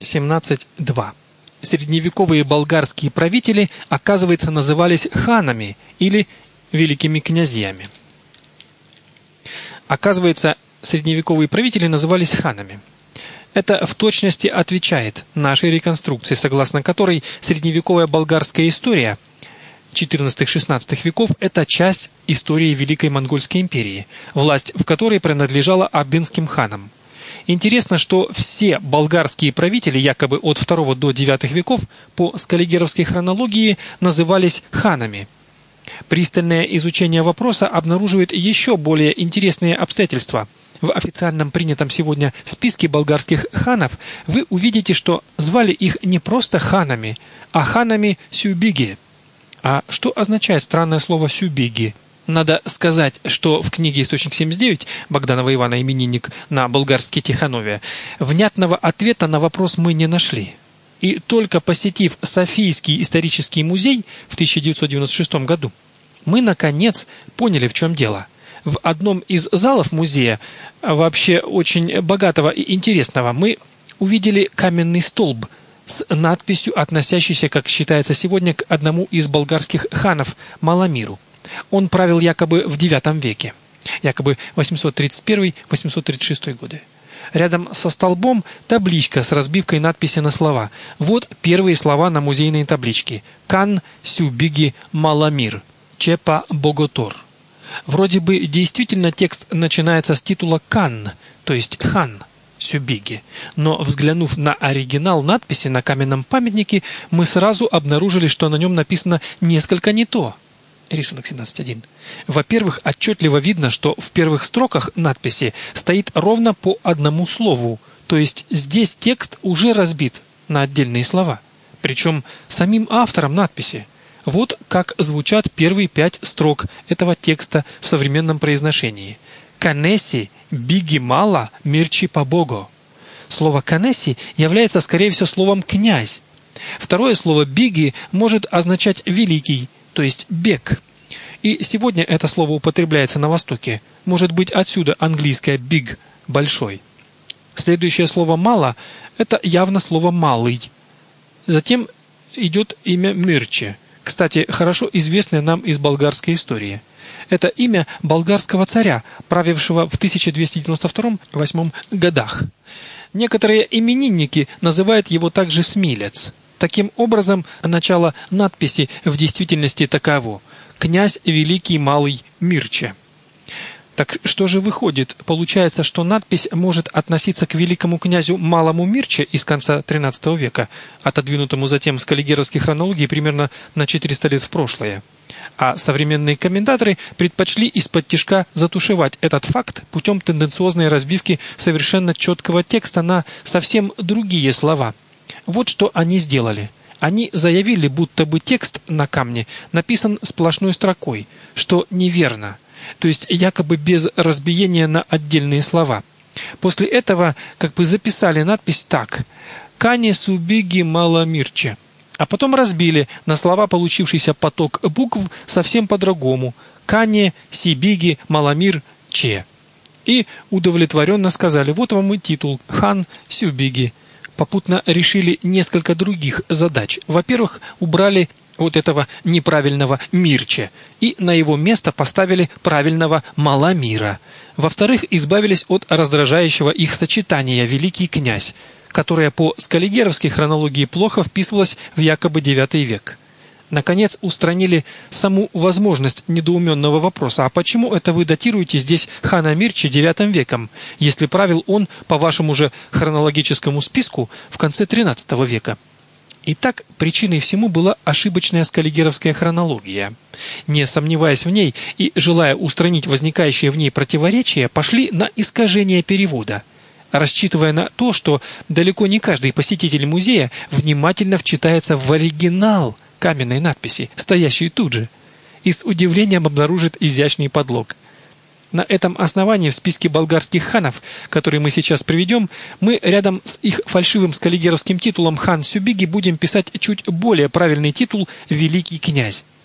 17.2. Средневековые болгарские правители, оказывается, назывались ханами или великими князьями. Оказывается, средневековые правители назывались ханами. Это в точности отвечает нашей реконструкции, согласно которой средневековая болгарская история XIV-XVI веков – это часть истории Великой Монгольской империи, власть в которой принадлежала ордынским ханам. Интересно, что все болгарские правители, якобы от II до IX веков, по скаллигеровской хронологии назывались ханами. Пристальное изучение вопроса обнаруживает еще более интересные обстоятельства. В официальном принятом сегодня списке болгарских ханов вы увидите, что звали их не просто ханами, а ханами Сюбиги. А что означает странное слово «сюбиги»? Надо сказать, что в книге «Источник 79» Богданова Ивана, именинник на болгарский Тиханове, внятного ответа на вопрос мы не нашли. И только посетив Софийский исторический музей в 1996 году, мы, наконец, поняли, в чем дело. В одном из залов музея, вообще очень богатого и интересного, мы увидели каменный столб с надписью, относящейся, как считается сегодня, к одному из болгарских ханов Маламиру. Он правил якобы в IX веке, якобы 831-836 годы. Рядом со столбом табличка с разбивкой надписи на слова. Вот первые слова на музейной табличке. «Кан Сюбиги Маламир. Чепа Боготор». Вроде бы действительно текст начинается с титула «Кан», то есть «хан». Сюбиги. Но, взглянув на оригинал надписи на каменном памятнике, мы сразу обнаружили, что на нем написано несколько не то. Рисунок 17.1. Во-первых, отчетливо видно, что в первых строках надписи стоит ровно по одному слову, то есть здесь текст уже разбит на отдельные слова, причем самим автором надписи. Вот как звучат первые 5 строк этого текста в современном произношении. «Канеси биги мала мирчи побого». Слово «канеси» является, скорее всего, словом «князь». Второе слово «биги» может означать «великий», то есть «бег». И сегодня это слово употребляется на Востоке. Может быть, отсюда английское «big» – «большой». Следующее слово «мало» – это явно слово «малый». Затем идет имя Мирче, кстати, хорошо известное нам из болгарской истории. Это имя болгарского царя, правившего в 1292-8 годах. Некоторые именинники называют его также Смилец. Таким образом, начало надписи в действительности таково: «Князь Великий Малый Мирче». Так что же выходит? Получается, что надпись может относиться к великому князю Малому Мирче из конца XIII века, отодвинутому затем с скаллигеровской хронологии примерно на 400 лет в прошлое. А современные комментаторы предпочли из-под тишка затушевать этот факт путем тенденциозной разбивки совершенно четкого текста на совсем другие слова. Вот что они сделали. Они заявили, будто бы текст на камне написан сплошной строкой, что неверно, то есть якобы без разбиения на отдельные слова. После этого как бы записали надпись так: «Кане Сюбиги Маламирче», а потом разбили на слова получившийся поток букв совсем по-другому: «Кане Сибиги Маламир Че». И удовлетворенно сказали: вот вам и титул «Хан Сюбиги». Попутно решили несколько других задач. Во-первых, убрали вот этого неправильного Мирче и на его место поставили правильного Маламира. Во-вторых, избавились от раздражающего их сочетания «великий князь», которое по скаллигеровской хронологии плохо вписывалось в якобы IX век. Наконец, устранили саму возможность недоуменного вопроса: а почему это вы датируете здесь хана Мирче IX веком, если правил он по вашему же хронологическому списку в конце XIII века? Итак, причиной всему была ошибочная скаллигеровская хронология. Не сомневаясь в ней и желая устранить возникающие в ней противоречия, пошли на искажение перевода, рассчитывая на то, что далеко не каждый посетитель музея внимательно вчитается в оригинал каменной надписи, стоящей тут же, и с удивлением обнаружит изящный подлог. На этом основании в списке болгарских ханов, который мы сейчас приведем, мы рядом с их фальшивым скаллигеровским титулом «Хан Сюбиги» будем писать чуть более правильный титул «Великий князь».